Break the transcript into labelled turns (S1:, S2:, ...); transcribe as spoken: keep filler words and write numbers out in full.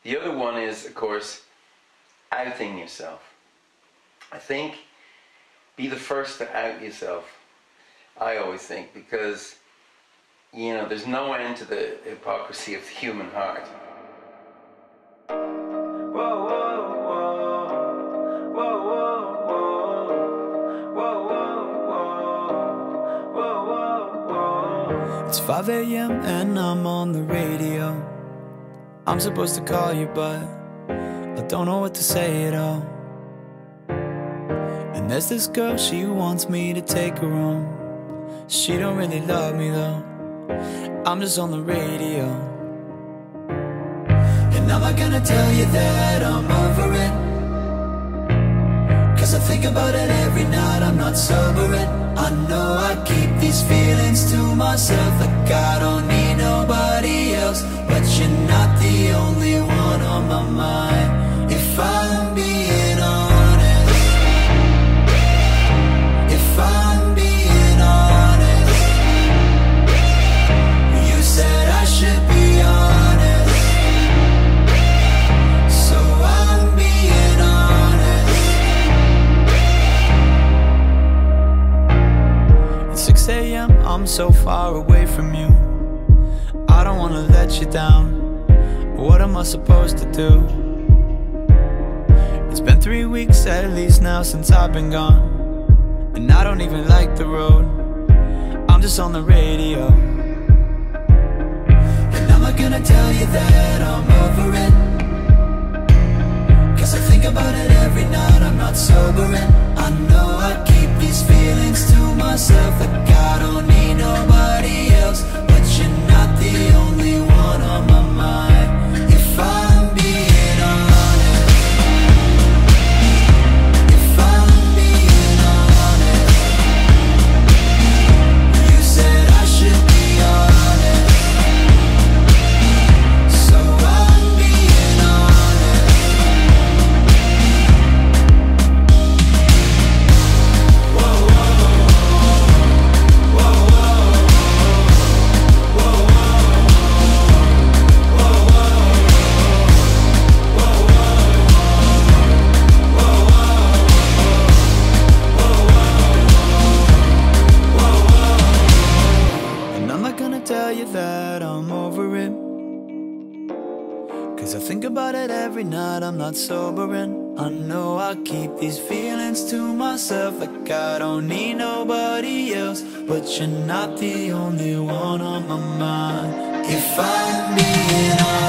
S1: The other one is, of course, outing yourself. I think be the first to out yourself. I always think, because, you know, there's no end to the hypocrisy of the human heart.
S2: It's five a.m. and I'm on the radio. I'm supposed to call you, but I don't know what to say at all. And there's this girl, she wants me to take her home. She don't really love me though. I'm just on the radio. And am I gonna tell you that I'm over it? Cause I think about it every night, I'm not sobering. I know I keep these feelings to myself, like I don't need nobody else. But you're not the only one on my mind. If I'm being honest, if I'm being honest, you said I should be honest, so I'm being honest. At six a.m. I'm so far away from you, I don't wanna let you down. What am I supposed to do? It's been three weeks at least now since I've been gone, and I don't even like the road. I'm just on the radio. And am I gonna tell you that I'm over it? Cause I think about it every night, I'm not sobering. I know I keep these feelings to myself, like I don't need nobody else. But you're not the only one on my mind. If I'm being honest, if I'm being honest, you said I should be honest, so I'm being honest. Whoa, whoa, whoa, whoa, whoa, and I'm not gonna tell you that I'm over it, cause I think about it every night, I'm not sobering. I know I keep these feelings to myself, like I don't need nobody else. But you're not the only one on my mind. If I'm being honest,